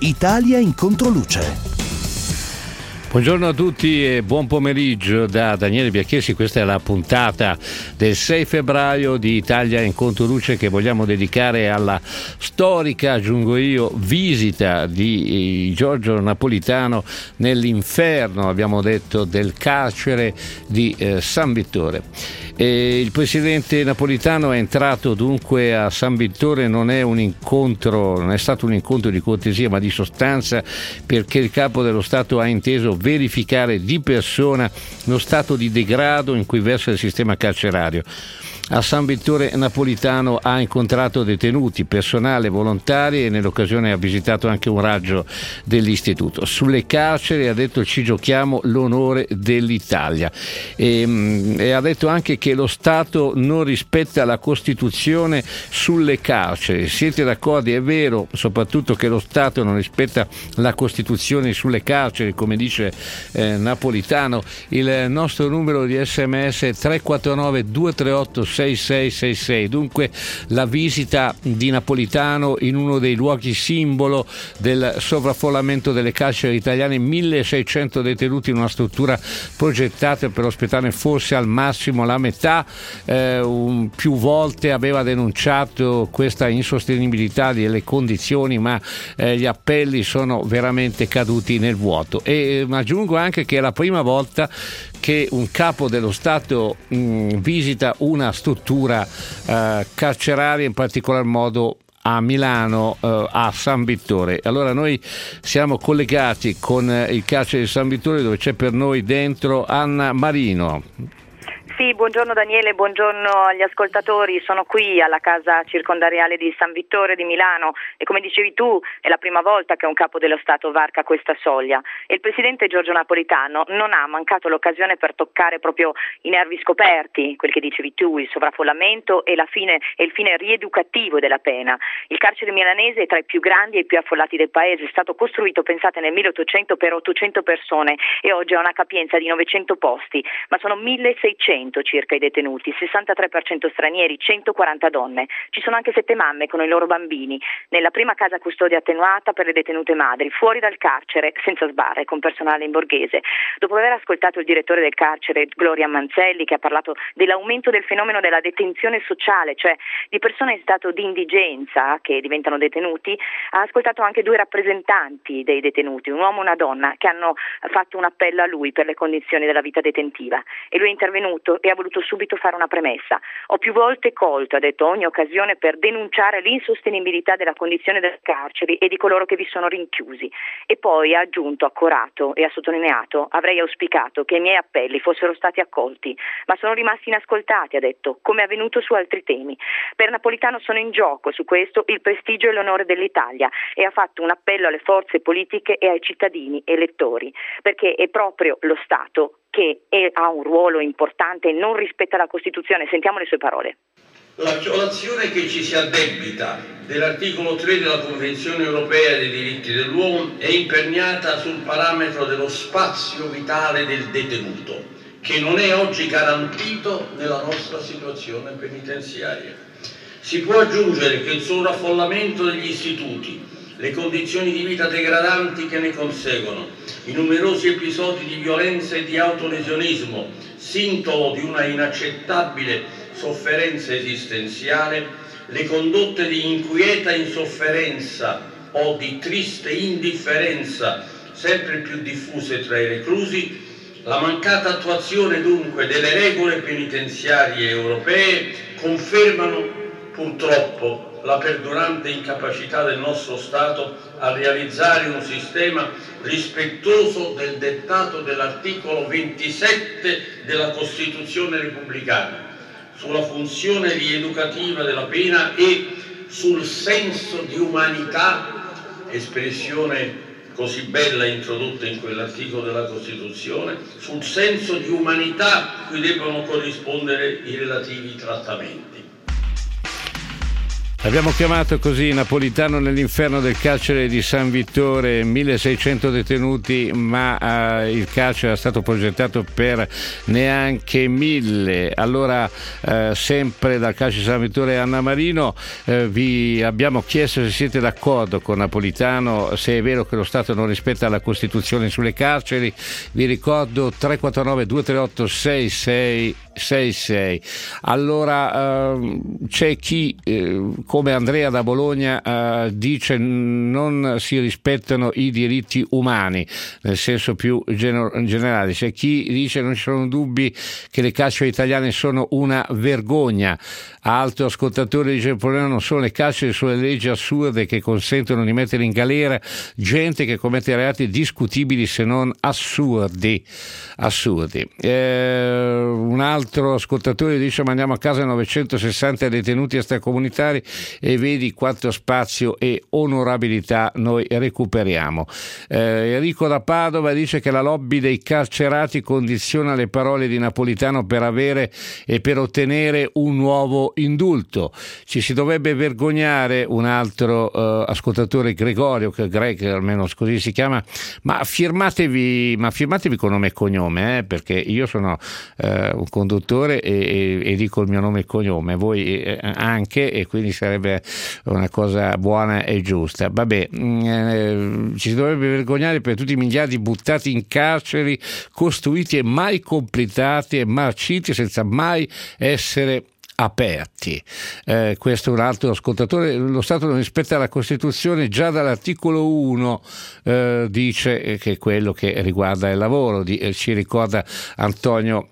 Italia in controluce. Buongiorno a tutti e buon pomeriggio da Daniele Biacchesi. Questa è la puntata del 6 febbraio di Italia in controluce che vogliamo dedicare alla storica, aggiungo io, visita di Giorgio Napolitano nell'inferno, abbiamo detto, del carcere di San Vittore. Il presidente Napolitano è entrato dunque a San Vittore, non è stato un incontro di cortesia ma di sostanza, perché il capo dello Stato ha inteso verificare di persona lo stato di degrado in cui versa il sistema carcerario. A San Vittore Napolitano ha incontrato detenuti, personale, volontari e nell'occasione ha visitato anche un raggio dell'istituto. Sulle carceri ha detto: ci giochiamo l'onore dell'Italia, e ha detto anche che lo Stato non rispetta la Costituzione sulle carceri. Siete d'accordo? È vero soprattutto che lo Stato non rispetta la Costituzione sulle carceri, come dice Napolitano. Il nostro numero di SMS è 349 238 6666. Dunque la visita di Napolitano in uno dei luoghi simbolo del sovraffollamento delle carceri italiane, 1600 detenuti in una struttura progettata per ospitarne forse al massimo la metà. Più volte aveva denunciato questa insostenibilità delle condizioni, ma gli appelli sono veramente caduti nel vuoto. E aggiungo anche che è la prima volta che un capo dello Stato visita una struttura carceraria, in particolar modo a Milano, a San Vittore. Allora noi siamo collegati con il carcere di San Vittore, dove c'è per noi dentro Anna Marino. Sì, buongiorno Daniele, buongiorno agli ascoltatori. Sono qui alla casa circondariale di San Vittore di Milano e, come dicevi tu, è la prima volta che un capo dello Stato varca questa soglia, e il presidente Giorgio Napolitano non ha mancato l'occasione per toccare proprio i nervi scoperti, quel che dicevi tu, il sovraffollamento e il fine rieducativo della pena. Il carcere milanese è tra i più grandi e i più affollati del paese, è stato costruito, pensate, nel 1800 per 800 persone e oggi ha una capienza di 900 posti, ma sono 1600 circa i detenuti, 63% stranieri, 140 donne. Ci sono anche 7 mamme con i loro bambini nella prima casa custodia attenuata per le detenute madri, fuori dal carcere, senza sbarre, con personale in borghese. Dopo aver ascoltato il direttore del carcere, Gloria Manzelli, che ha parlato dell'aumento del fenomeno della detenzione sociale, cioè di persone in stato di indigenza che diventano detenuti, ha ascoltato anche 2 rappresentanti dei detenuti, un uomo e una donna, che hanno fatto un appello a lui per le condizioni della vita detentiva, e lui è intervenuto e ha voluto subito fare una premessa. Ho più volte colto, ha detto, ogni occasione per denunciare l'insostenibilità della condizione delle carceri e di coloro che vi sono rinchiusi. E poi ha aggiunto, accorato, e ha sottolineato: avrei auspicato che i miei appelli fossero stati accolti, ma sono rimasti inascoltati, ha detto, come è avvenuto su altri temi. Per Napolitano sono in gioco su questo il prestigio e l'onore dell'Italia, e ha fatto un appello alle forze politiche e ai cittadini elettori, perché è proprio lo Stato che ha un ruolo importante e non rispetta la Costituzione. Sentiamo le sue parole. La violazione che ci si addebita dell'articolo 3 della Convenzione Europea dei diritti dell'uomo è imperniata sul parametro dello spazio vitale del detenuto, che non è oggi garantito nella nostra situazione penitenziaria. Si può aggiungere che il sovraffollamento degli istituti, le condizioni di vita degradanti che ne conseguono, i numerosi episodi di violenza e di autolesionismo, sintomo di una inaccettabile sofferenza esistenziale, le condotte di inquieta insofferenza o di triste indifferenza sempre più diffuse tra i reclusi, la mancata attuazione dunque delle regole penitenziarie europee confermano purtroppo la perdurante incapacità del nostro Stato a realizzare un sistema rispettoso del dettato dell'articolo 27 della Costituzione repubblicana, sulla funzione rieducativa della pena e sul senso di umanità, espressione così bella introdotta in quell'articolo della Costituzione, sul senso di umanità cui debbono corrispondere i relativi trattamenti. Abbiamo chiamato così Napolitano nell'inferno del carcere di San Vittore, 1600 detenuti, ma il carcere è stato progettato per neanche 1000. Allora, sempre dal carcere di San Vittore Anna Marino, vi abbiamo chiesto se siete d'accordo con Napolitano, se è vero che lo Stato non rispetta la Costituzione sulle carceri. Vi ricordo 349 238 6666. Allora, c'è chi come Andrea da Bologna dice non si rispettano i diritti umani nel senso più generale. C'è chi dice non ci sono dubbi che le carceri italiane sono una vergogna. Altro ascoltatore dice il problema non sono le carceri, sono le leggi assurde che consentono di mettere in galera gente che commette reati discutibili se non assurdi. Un altro ascoltatore dice mandiamo a casa 960 detenuti extracomunitari e vedi quanto spazio e onorabilità noi recuperiamo. Enrico da Padova dice che la lobby dei carcerati condiziona le parole di Napolitano per avere e per ottenere un nuovo indulto. Ci si dovrebbe vergognare. Un altro ascoltatore, Gregorio, che Greg almeno così si chiama, ma firmatevi con nome e cognome, perché io sono un conduttore e dico il mio nome e cognome, voi anche, e quindi sarebbe una cosa buona e giusta. Vabbè, ci si dovrebbe vergognare per tutti i miliardi buttati in carceri, costruiti e mai completati e marciti senza mai essere aperti. Questo è un altro ascoltatore. Lo Stato non rispetta la Costituzione, già dall'articolo 1 dice che è quello che riguarda il lavoro, ci ricorda Antonio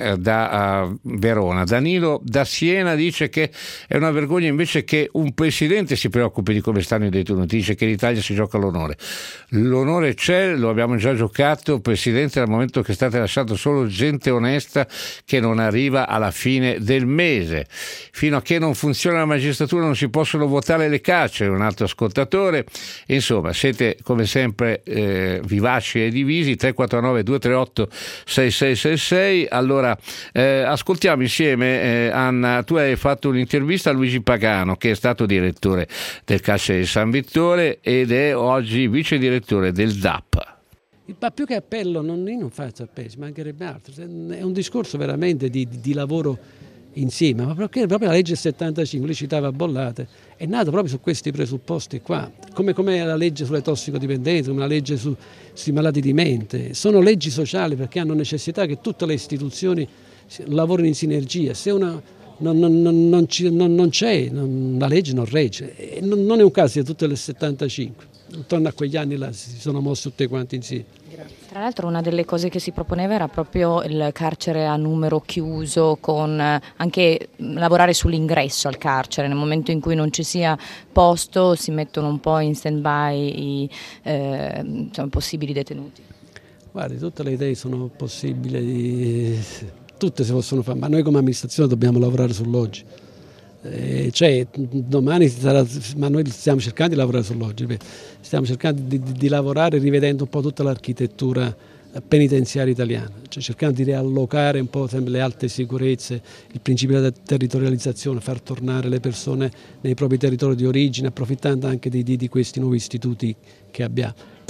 da Verona. Danilo da Siena dice che è una vergogna invece che un presidente si preoccupi di come stanno i detenuti, dice che l'Italia si gioca l'onore c'è, lo abbiamo già giocato, presidente, dal momento che state lasciando solo gente onesta che non arriva alla fine del mese. Fino a che non funziona la magistratura non si possono votare le carceri. Un altro ascoltatore. Insomma, siete come sempre vivaci e divisi. 349 238 6666. Allora ascoltiamo insieme, Anna, tu hai fatto un'intervista a Luigi Pagano, che è stato direttore del carcere di San Vittore ed è oggi vice direttore del DAP. Ma più che appello, io non faccio appelli, ci mancherebbe altro. È un discorso veramente di lavoro insieme, ma perché proprio la legge 75, lei citava Bollate, è nato proprio su questi presupposti qua, come la legge sulle tossicodipendenze, come la legge sui malati di mente. Sono leggi sociali perché hanno necessità che tutte le istituzioni lavorino in sinergia. Se una non c'è, la legge non regge. Non è un caso di tutte le 75. Intorno a quegli anni là si sono mossi tutte quanti insieme. Tra l'altro una delle cose che si proponeva era proprio il carcere a numero chiuso, con anche lavorare sull'ingresso al carcere. Nel momento in cui non ci sia posto si mettono un po' in stand-by i possibili detenuti. Guardi, tutte le idee sono possibili, tutte si possono fare, ma noi come amministrazione dobbiamo lavorare sull'oggi. Domani sarà, ma noi stiamo cercando di lavorare sull'oggi, stiamo cercando di lavorare rivedendo un po' tutta l'architettura penitenziaria italiana, cercando di riallocare un po' sempre le alte sicurezze, il principio della territorializzazione, far tornare le persone nei propri territori di origine, approfittando anche di questi nuovi istituti che abbiamo.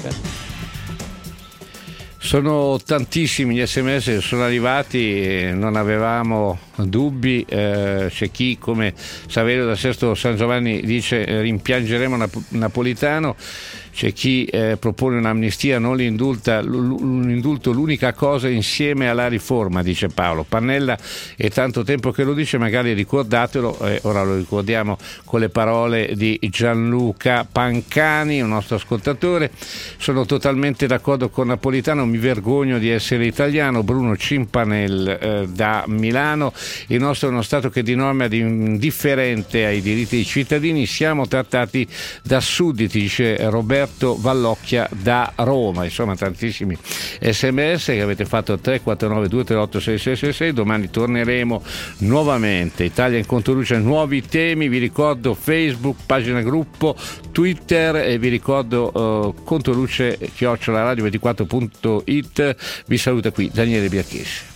Sono tantissimi gli SMS che sono arrivati, non avevamo dubbi. C'è chi come Saverio da Sesto San Giovanni dice rimpiangeremo Napolitano. C'è chi propone un'amnistia, non l'indulto, l'unica cosa insieme alla riforma, dice Paolo. Pannella è tanto tempo che lo dice, magari ricordatelo, ora lo ricordiamo con le parole di Gianluca Pancani, un nostro ascoltatore. Sono totalmente d'accordo con Napolitano, mi vergogno di essere italiano. Bruno Cimpanel da Milano, il nostro è uno Stato che di norma è indifferente ai diritti dei cittadini, siamo trattati da sudditi, dice Roberto Vallocchia da Roma. Insomma, tantissimi SMS che avete fatto 349 238 6666. Domani torneremo nuovamente. Italia in Controluce, nuovi temi. Vi ricordo Facebook, pagina gruppo, Twitter, e vi ricordo Controluce @radio24.it. Vi saluta qui Daniele Biacchesi.